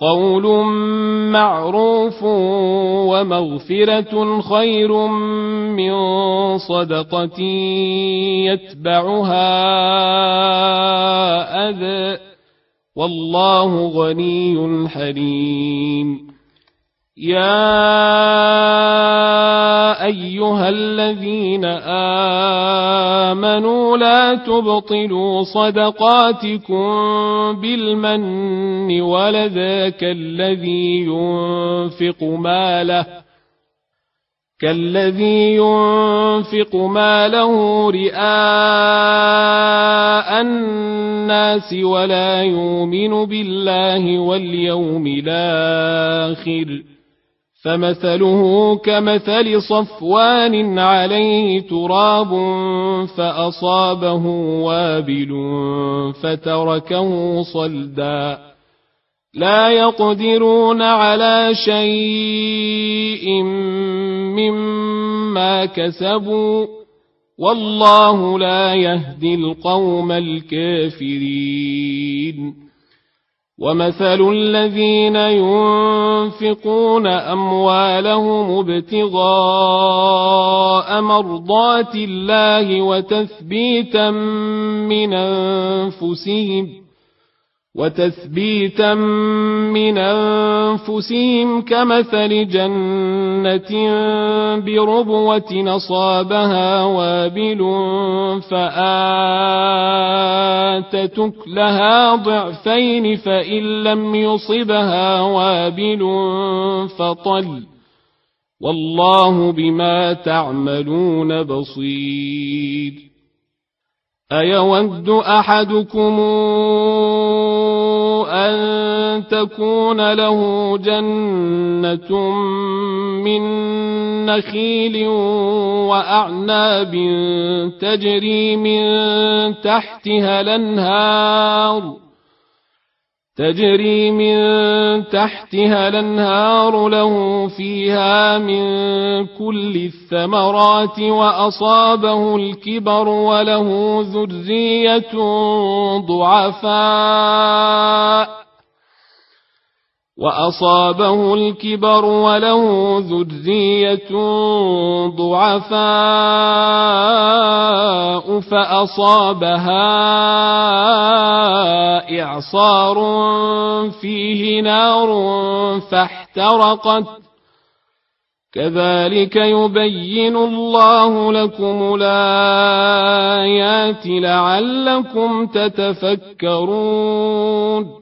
قول معروف ومغفرة خير من صدقة يتبعها أذى والله غني حليم. يا أيها الذين آمنوا لا تبطلوا صدقاتكم بالمن والأذى كالذي ينفق ماله رئاء الناس ولا يؤمن بالله واليوم الآخر فمثله كمثل صفوان عليه تراب فأصابه وابل فتركه صلدا لا يقدرون على شيء مما كسبوا والله لا يهدي القوم الكافرين. ومثل الذين ينفقون أموالهم ابتغاء مرضات الله وتثبيتا من أنفسهم كمثل جنة بربوة أصابها وابل فآتت أكلها ضعفين فإن لم يصبها وابل فطل والله بما تعملون بصير. أيود أحدكم أن تكون له جنة من نخيل وأعناب تجري من تحتها الأنهار له فيها من كل الثمرات وأصابه الكبر وله ذرية ضعفاء فأصابها إعصار فيه نار فاحترقت كذلك يبين الله لكم الآيات لعلكم تتفكرون.